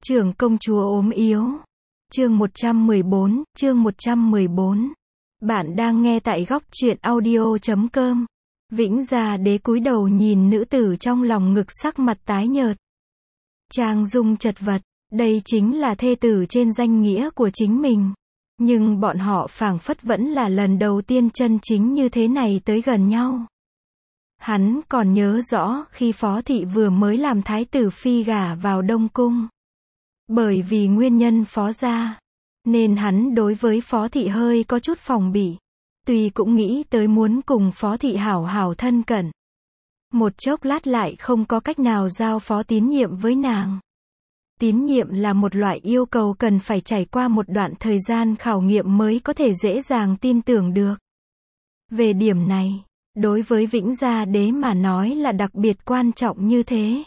Trưởng công chúa ốm yếu. Chương 114. Bạn đang nghe tại góc truyện audio.com. Vĩnh Gia Đế cúi đầu nhìn nữ tử trong lòng ngực, sắc mặt tái nhợt. Trang dung chật vật, đây chính là thê tử trên danh nghĩa của chính mình. Nhưng bọn họ phảng phất vẫn là lần đầu tiên chân chính như thế này tới gần nhau. Hắn còn nhớ rõ khi Phó Thị vừa mới làm thái tử phi gả vào Đông Cung. Bởi vì nguyên nhân Phó gia, nên hắn đối với Phó Thị hơi có chút phòng bị. Tuy cũng nghĩ tới muốn cùng Phó Thị hảo hảo thân cận. Một chốc lát lại không có cách nào giao phó tín nhiệm với nàng. Tín nhiệm là một loại yêu cầu cần phải trải qua một đoạn thời gian khảo nghiệm mới có thể dễ dàng tin tưởng được. Về điểm này, đối với Vĩnh Gia Đế mà nói là đặc biệt quan trọng như thế.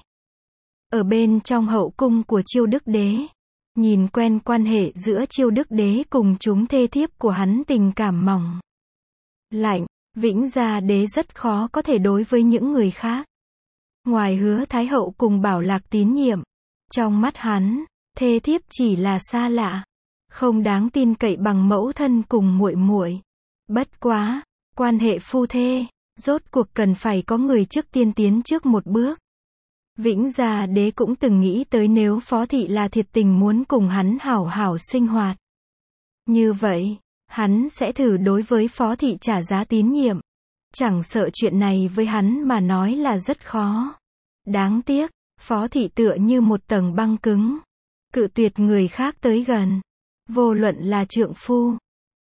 Ở bên trong hậu cung của Chiêu Đức Đế, nhìn quen quan hệ giữa Chiêu Đức Đế cùng chúng thê thiếp của hắn tình cảm mỏng lạnh, Vĩnh Gia Đế rất khó có thể đối với những người khác. Ngoài Hứa Thái Hậu cùng Bảo Lạc tín nhiệm, trong mắt hắn, thê thiếp chỉ là xa lạ, không đáng tin cậy bằng mẫu thân cùng muội muội. Bất quá, quan hệ phu thê, rốt cuộc cần phải có người trước tiên tiến trước một bước. Vĩnh Gia Đế cũng từng nghĩ tới nếu Phó Thị là thiệt tình muốn cùng hắn hảo hảo sinh hoạt. Như vậy, hắn sẽ thử đối với Phó Thị trả giá tín nhiệm. Chẳng sợ chuyện này với hắn mà nói là rất khó. Đáng tiếc, Phó Thị tựa như một tầng băng cứng, cự tuyệt người khác tới gần. Vô luận là trượng phu,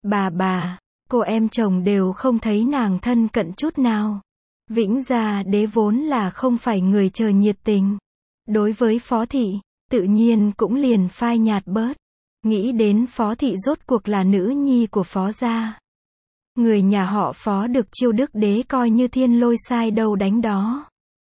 bà, cô em chồng đều không thấy nàng thân cận chút nào. Vĩnh Gia Đế vốn là không phải người chờ nhiệt tình. Đối với Phó Thị, tự nhiên cũng liền phai nhạt bớt. Nghĩ đến Phó Thị rốt cuộc là nữ nhi của Phó gia. Người nhà họ Phó được Chiêu Đức Đế coi như thiên lôi sai đâu đánh đó.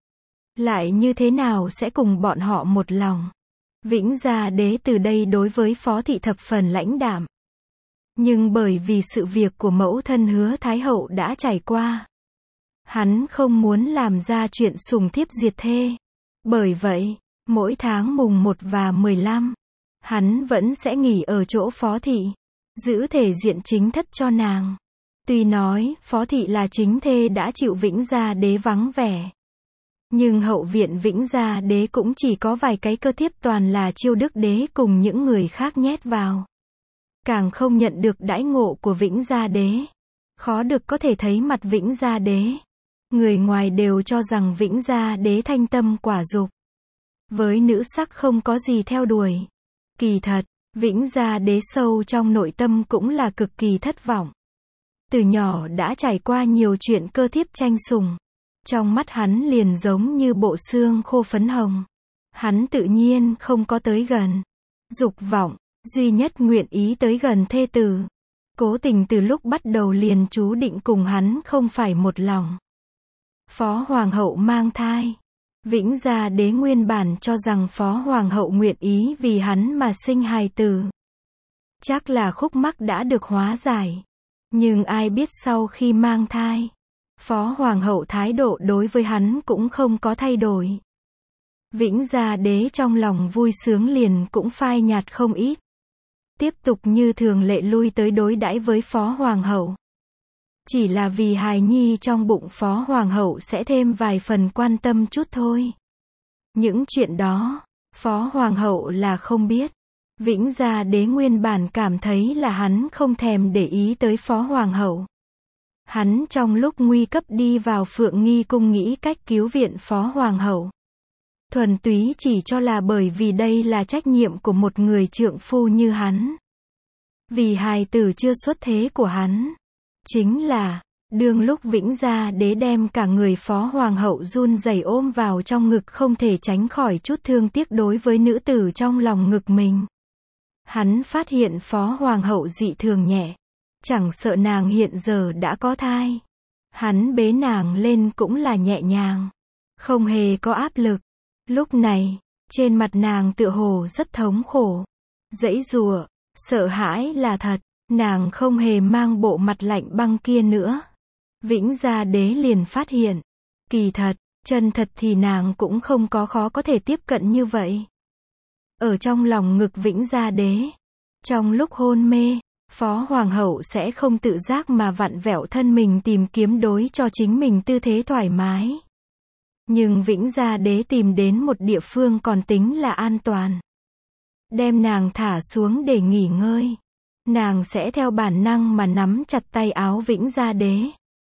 Lại như thế nào sẽ cùng bọn họ một lòng. Vĩnh Gia Đế từ đây đối với Phó Thị thập phần lãnh đạm. Nhưng bởi vì sự việc của mẫu thân Hứa Thái Hậu đã trải qua, hắn không muốn làm ra chuyện sùng thiếp diệt thê. Bởi vậy, mỗi tháng mùng 1 và 15, hắn vẫn sẽ nghỉ ở chỗ Phó Thị, giữ thể diện chính thất cho nàng. Tuy nói, Phó Thị là chính thê đã chịu Vĩnh Gia Đế vắng vẻ. Nhưng hậu viện Vĩnh Gia Đế cũng chỉ có vài cái cơ thiếp toàn là Chiêu Đức Đế cùng những người khác nhét vào. Càng không nhận được đãi ngộ của Vĩnh Gia Đế. Khó được có thể thấy mặt Vĩnh Gia Đế. Người ngoài đều cho rằng Vĩnh Gia Đế thanh tâm quả dục, với nữ sắc không có gì theo đuổi. Kỳ thật, Vĩnh Gia Đế sâu trong nội tâm cũng là cực kỳ thất vọng. Từ nhỏ đã trải qua nhiều chuyện cơ thiếp tranh sủng. Trong mắt hắn liền giống như bộ xương khô phấn hồng. Hắn tự nhiên không có tới gần. Dục vọng, duy nhất nguyện ý tới gần thê tử. Cố Tình từ lúc bắt đầu liền chú định cùng hắn không phải một lòng. Phó Hoàng hậu mang thai. Vĩnh Gia Đế nguyên bản cho rằng Phó Hoàng hậu nguyện ý vì hắn mà sinh hài tử. Chắc là khúc mắc đã được hóa giải. Nhưng ai biết sau khi mang thai, Phó Hoàng hậu thái độ đối với hắn cũng không có thay đổi. Vĩnh Gia Đế trong lòng vui sướng liền cũng phai nhạt không ít. Tiếp tục như thường lệ lui tới đối đãi với Phó Hoàng hậu. Chỉ là vì hài nhi trong bụng Phó Hoàng hậu sẽ thêm vài phần quan tâm chút thôi. Những chuyện đó, Phó Hoàng hậu là không biết. Vĩnh Gia Đế nguyên bản cảm thấy là hắn không thèm để ý tới Phó Hoàng hậu. Hắn trong lúc nguy cấp đi vào Phượng Nghi cung nghĩ cách cứu viện Phó Hoàng hậu. Thuần túy chỉ cho là bởi vì đây là trách nhiệm của một người trượng phu như hắn. Vì hài tử chưa xuất thế của hắn. Chính là, đương lúc Vĩnh Gia Đế đem cả người Phó Hoàng hậu run rẩy ôm vào trong ngực, không thể tránh khỏi chút thương tiếc đối với nữ tử trong lòng ngực mình. Hắn phát hiện Phó Hoàng hậu dị thường nhẹ. Chẳng sợ nàng hiện giờ đã có thai. Hắn bế nàng lên cũng là nhẹ nhàng. Không hề có áp lực. Lúc này, trên mặt nàng tựa hồ rất thống khổ. Giãy giụa, sợ hãi là thật. Nàng không hề mang bộ mặt lạnh băng kia nữa. Vĩnh Gia Đế liền phát hiện. Kỳ thật, chân thật thì nàng cũng không có khó có thể tiếp cận như vậy. ở trong lòng ngực Vĩnh Gia Đế. Trong lúc hôn mê, Phó Hoàng hậu sẽ không tự giác mà vặn vẹo thân mình tìm kiếm đối cho chính mình tư thế thoải mái. Nhưng Vĩnh Gia Đế tìm đến một địa phương còn tính là an toàn. Đem nàng thả xuống để nghỉ ngơi. Nàng sẽ theo bản năng mà nắm chặt tay áo Vĩnh Gia Đế.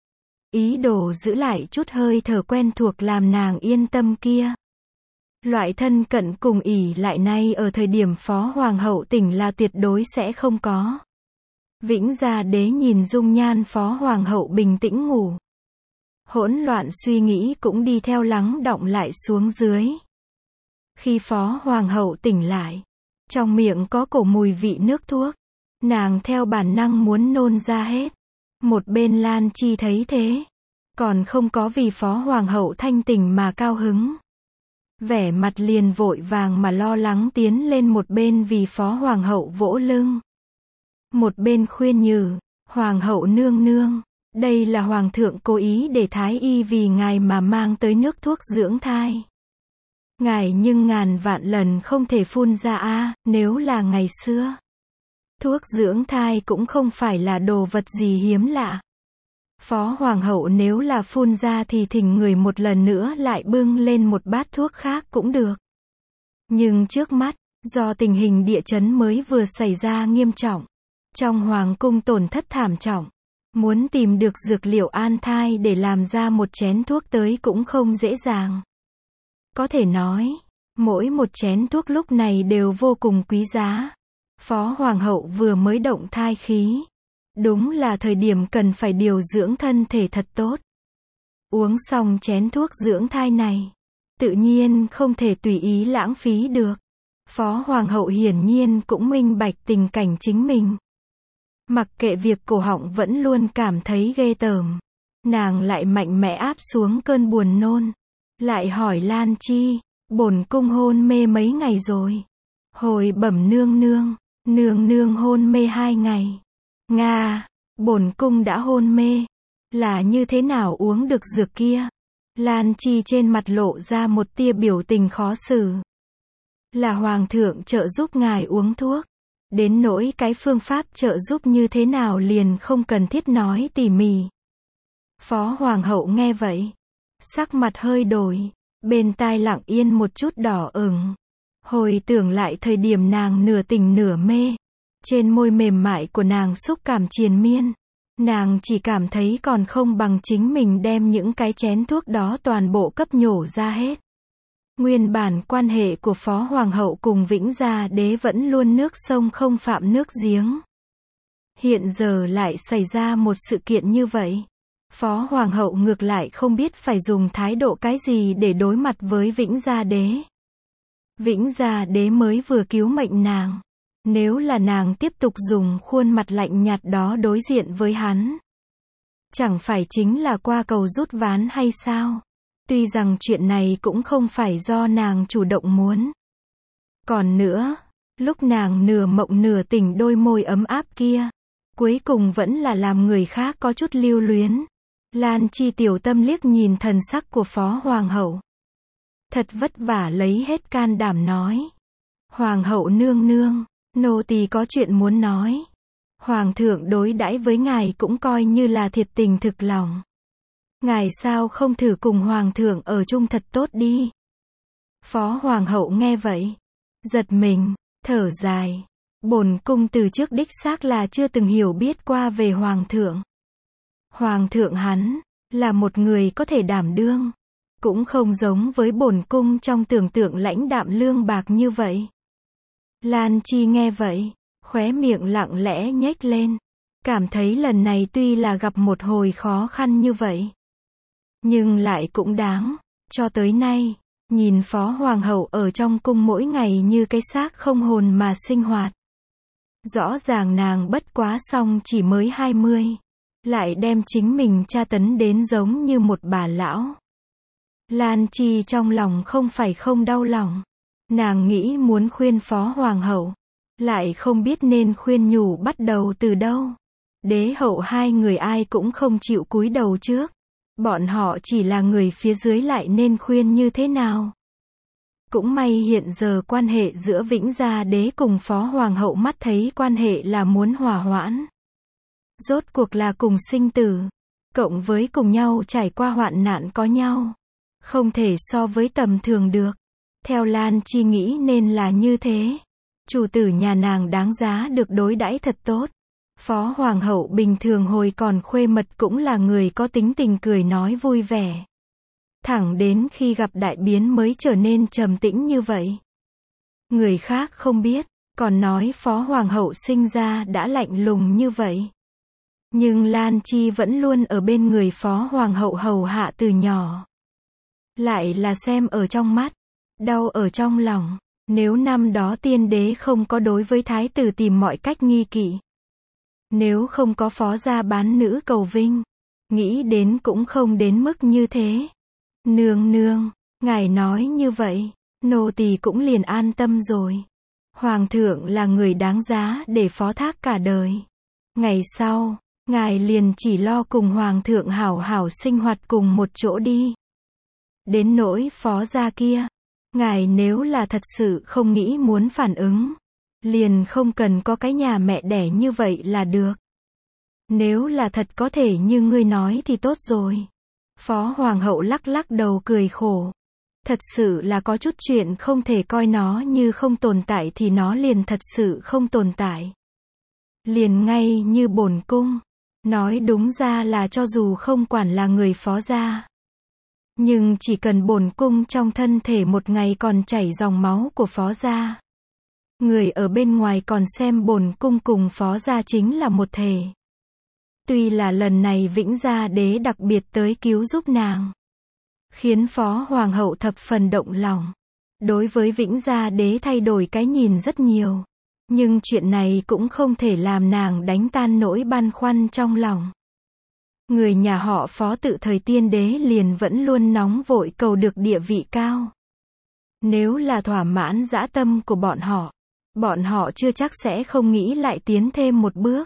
Ý đồ giữ lại chút hơi thở quen thuộc làm nàng yên tâm kia. Loại thân cận cùng ỷ lại này ở thời điểm Phó Hoàng hậu tỉnh là tuyệt đối sẽ không có. Vĩnh Gia Đế nhìn dung nhan Phó Hoàng hậu bình tĩnh ngủ. Hỗn loạn suy nghĩ cũng đi theo lắng đọng lại xuống dưới. Khi Phó Hoàng hậu tỉnh lại, trong miệng có cổ mùi vị nước thuốc. Nàng theo bản năng muốn nôn ra hết. Một bên Lan Chi thấy thế, còn không có vì Phó Hoàng hậu thanh tỉnh mà cao hứng. Vẻ mặt liền vội vàng mà lo lắng tiến lên một bên vì Phó Hoàng hậu vỗ lưng. Một bên khuyên nhủ, Hoàng hậu nương nương, đây là Hoàng thượng cố ý để Thái y vì ngài mà mang tới nước thuốc dưỡng thai. Ngài nhưng ngàn vạn lần không thể phun ra a, nếu là ngày xưa. Thuốc dưỡng thai cũng không phải là đồ vật gì hiếm lạ. Phó Hoàng hậu nếu là phun ra thì thỉnh người một lần nữa lại bưng lên một bát thuốc khác cũng được. Nhưng trước mắt, do tình hình địa chấn mới vừa xảy ra nghiêm trọng, trong Hoàng cung tổn thất thảm trọng, muốn tìm được dược liệu an thai để làm ra một chén thuốc tới cũng không dễ dàng. Có thể nói, mỗi một chén thuốc lúc này đều vô cùng quý giá. Phó Hoàng hậu vừa mới động thai khí. Đúng là thời điểm cần phải điều dưỡng thân thể thật tốt. Uống xong chén thuốc dưỡng thai này, tự nhiên không thể tùy ý lãng phí được. Phó Hoàng hậu hiển nhiên cũng minh bạch tình cảnh chính mình. Mặc kệ việc cổ họng vẫn luôn cảm thấy ghê tởm, nàng lại mạnh mẽ áp xuống cơn buồn nôn. Lại hỏi Lan Chi, bổn cung hôn mê mấy ngày rồi? Hồi bẩm nương nương, nương nương hôn mê 2 ngày. Nga, bổn cung đã hôn mê. Là như thế nào uống được dược kia? Lan Chi trên mặt lộ ra một tia biểu tình khó xử. Là Hoàng thượng trợ giúp ngài uống thuốc. Đến nỗi cái phương pháp trợ giúp như thế nào liền không cần thiết nói tỉ mỉ. Phó Hoàng hậu nghe vậy, sắc mặt hơi đổi, bên tai lặng yên một chút đỏ ửng. Hồi tưởng lại thời điểm nàng nửa tỉnh nửa mê, trên môi mềm mại của nàng xúc cảm triền miên, nàng chỉ cảm thấy còn không bằng chính mình đem những cái chén thuốc đó toàn bộ cấp nhổ ra hết. Nguyên bản quan hệ của Phó Hoàng hậu cùng Vĩnh Gia Đế vẫn luôn nước sông không phạm nước giếng. Hiện giờ lại xảy ra một sự kiện như vậy. Phó Hoàng hậu ngược lại không biết phải dùng thái độ cái gì để đối mặt với Vĩnh Gia Đế. Vĩnh Gia Đế mới vừa cứu mệnh nàng. Nếu là nàng tiếp tục dùng khuôn mặt lạnh nhạt đó đối diện với hắn, chẳng phải chính là qua cầu rút ván hay sao? Tuy rằng chuyện này cũng không phải do nàng chủ động muốn. Còn nữa, lúc nàng nửa mộng nửa tỉnh đôi môi ấm áp kia, cuối cùng vẫn là làm người khác có chút lưu luyến. Lan Chi tiểu tâm liếc nhìn thần sắc của Phó Hoàng hậu. Thật vất vả lấy hết can đảm nói. Hoàng hậu nương nương, nô tỳ có chuyện muốn nói. Hoàng thượng đối đãi với ngài cũng coi như là thiệt tình thực lòng. Ngài sao không thử cùng Hoàng thượng ở chung thật tốt đi? Phó Hoàng hậu nghe vậy, giật mình, thở dài. Bổn cung từ trước đích xác là chưa từng hiểu biết qua về Hoàng thượng. Hoàng thượng hắn, là một người có thể đảm đương. Cũng không giống với bổn cung trong tưởng tượng lãnh đạm lương bạc như vậy. Lan Chi nghe vậy, khóe miệng lặng lẽ nhếch lên. Cảm thấy lần này tuy là gặp một hồi khó khăn như vậy, nhưng lại cũng đáng. Cho tới nay, nhìn Phó Hoàng hậu ở trong cung mỗi ngày như cái xác không hồn mà sinh hoạt. Rõ ràng nàng bất quá xong chỉ mới 20, lại đem chính mình tra tấn đến giống như một bà lão. Lan Chi trong lòng không phải không đau lòng. Nàng nghĩ muốn khuyên Phó Hoàng hậu, lại không biết nên khuyên nhủ bắt đầu từ đâu. Đế hậu hai người ai cũng không chịu cúi đầu trước. Bọn họ chỉ là người phía dưới lại nên khuyên như thế nào? Cũng may hiện giờ quan hệ giữa Vĩnh Gia Đế cùng Phó Hoàng hậu mắt thấy quan hệ là muốn hòa hoãn. Rốt cuộc là cùng sinh tử, cộng với cùng nhau trải qua hoạn nạn có nhau. Không thể so với tầm thường được. Theo Lan Chi nghĩ nên là như thế. Chủ tử nhà nàng đáng giá được đối đãi thật tốt. Phó Hoàng hậu bình thường hồi còn khuê mật cũng là người có tính tình cười nói vui vẻ. Thẳng đến khi gặp đại biến mới trở nên trầm tĩnh như vậy. Người khác không biết, còn nói Phó Hoàng hậu sinh ra đã lạnh lùng như vậy. Nhưng Lan Chi vẫn luôn ở bên người Phó Hoàng hậu hầu hạ từ nhỏ. Lại là xem ở trong mắt, đau ở trong lòng. Nếu năm đó tiên đế không có đối với thái tử tìm mọi cách nghi kỵ. Nếu không có Phó gia bán nữ cầu vinh, nghĩ đến cũng không đến mức như thế. Nương nương, ngài nói như vậy, nô tỳ cũng liền an tâm rồi. Hoàng thượng là người đáng giá để phó thác cả đời. Ngày sau, ngài liền chỉ lo cùng Hoàng thượng hảo hảo sinh hoạt cùng một chỗ đi. Đến nỗi Phó gia kia, ngài nếu là thật sự không nghĩ muốn phản ứng, liền không cần có cái nhà mẹ đẻ như vậy là được. Nếu là thật có thể như ngươi nói thì tốt rồi. Phó Hoàng hậu lắc lắc đầu cười khổ. Thật sự là có chút chuyện không thể coi nó như không tồn tại thì nó liền thật sự không tồn tại. Liền ngay như bổn cung. Nói đúng ra là cho dù không quản là người Phó gia. Nhưng chỉ cần bổn cung trong thân thể một ngày còn chảy dòng máu của Phó gia. Người ở bên ngoài còn xem bổn cung cùng Phó gia chính là một thể. Tuy là lần này Vĩnh Gia Đế đặc biệt tới cứu giúp nàng, khiến Phó Hoàng hậu thập phần động lòng. Đối với Vĩnh Gia Đế thay đổi cái nhìn rất nhiều. Nhưng chuyện này cũng không thể làm nàng đánh tan nỗi băn khoăn trong lòng. Người nhà họ Phó tự thời tiên đế liền vẫn luôn nóng vội cầu được địa vị cao. Nếu là thỏa mãn dã tâm của bọn họ chưa chắc sẽ không nghĩ lại tiến thêm một bước.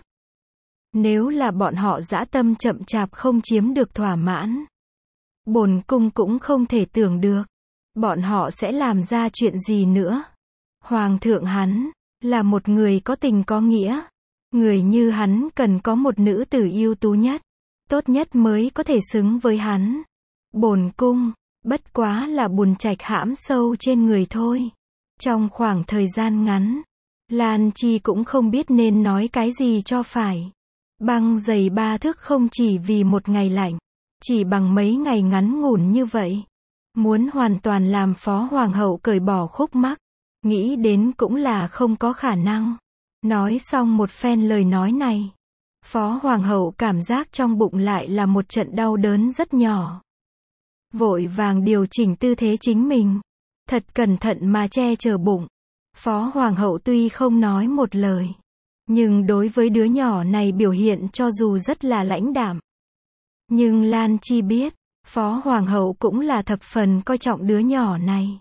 Nếu là bọn họ dã tâm chậm chạp không chiếm được thỏa mãn, bổn cung cũng không thể tưởng được, bọn họ sẽ làm ra chuyện gì nữa. Hoàng thượng hắn, là một người có tình có nghĩa. Người như hắn cần có một nữ tử ưu tú nhất, tốt nhất mới có thể xứng với hắn. Bổn cung, bất quá là buồn trạch hãm sâu trên người thôi. Trong khoảng thời gian ngắn, Lan Chi cũng không biết nên nói cái gì cho phải. Băng giày 3 thước không chỉ vì một ngày lạnh, chỉ bằng mấy ngày ngắn ngủn như vậy. Muốn hoàn toàn làm Phó Hoàng hậu cởi bỏ khúc mắc, nghĩ đến cũng là không có khả năng. Nói xong một phen lời nói này, Phó Hoàng hậu cảm giác trong bụng lại là một trận đau đớn rất nhỏ. Vội vàng điều chỉnh tư thế chính mình, thật cẩn thận mà che chở bụng. Phó Hoàng hậu tuy không nói một lời, nhưng đối với đứa nhỏ này biểu hiện cho dù rất là lãnh đạm. Nhưng Lan Chi biết, Phó Hoàng hậu cũng là thập phần coi trọng đứa nhỏ này.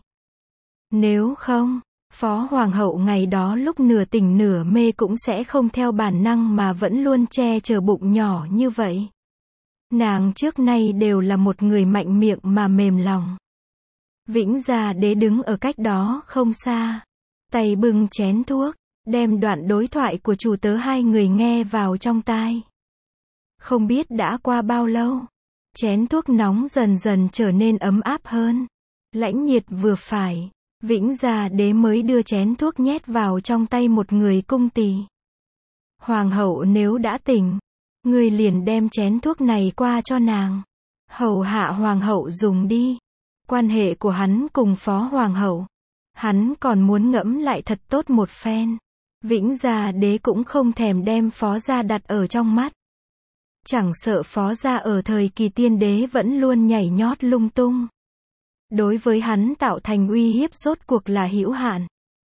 Nếu không, Phó Hoàng hậu ngày đó lúc nửa tỉnh nửa mê cũng sẽ không theo bản năng mà vẫn luôn che chở bụng nhỏ như vậy. Nàng trước nay đều là một người mạnh miệng mà mềm lòng. Vĩnh Gia Đế đứng ở cách đó không xa, tay bưng chén thuốc, đem đoạn đối thoại của chủ tớ hai người nghe vào trong tai. Không biết đã qua bao lâu, chén thuốc nóng dần dần trở nên ấm áp hơn. Lãnh nhiệt vừa phải, Vĩnh Gia Đế mới đưa chén thuốc nhét vào trong tay một người cung tỳ. Hoàng hậu nếu đã tỉnh, ngươi liền đem chén thuốc này qua cho nàng. Hầu hạ Hoàng hậu dùng đi. Quan hệ của hắn cùng Phó Hoàng hậu, hắn còn muốn ngẫm lại thật tốt một phen. Vĩnh Gia Đế cũng không thèm đem Phó gia đặt ở trong mắt. Chẳng sợ Phó gia ở thời kỳ tiên đế vẫn luôn nhảy nhót lung tung. Đối với hắn tạo thành uy hiếp rốt cuộc là hữu hạn.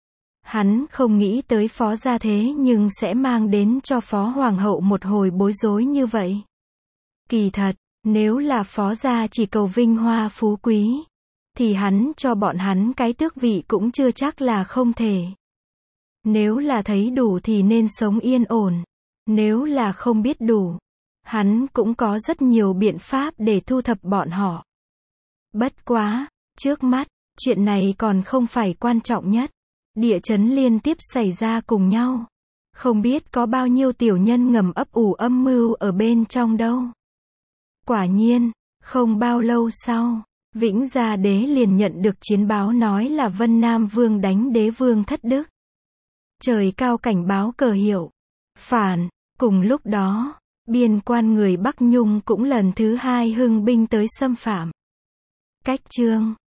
Hắn không nghĩ tới Phó gia thế nhưng sẽ mang đến cho Phó Hoàng hậu một hồi bối rối như vậy. Kỳ thật, nếu là Phó gia chỉ cầu vinh hoa phú quý, thì hắn cho bọn hắn cái tước vị cũng chưa chắc là không thể. Nếu là thấy đủ thì nên sống yên ổn. Nếu là không biết đủ, hắn cũng có rất nhiều biện pháp để thu thập bọn họ. Bất quá, trước mắt, Chuyện này còn không phải quan trọng nhất. Địa chấn liên tiếp xảy ra cùng nhau. Không biết có bao nhiêu tiểu nhân ngầm ấp ủ âm mưu ở bên trong đâu. Quả nhiên, không bao lâu sau, Vĩnh Gia Đế liền nhận được chiến báo nói là Vân Nam Vương đánh đế vương thất đức. Trời cao cảnh báo cờ hiệu. Phản. Cùng lúc đó, biên quan người Bắc Nhung cũng lần thứ hai hưng binh tới xâm phạm. Cách chương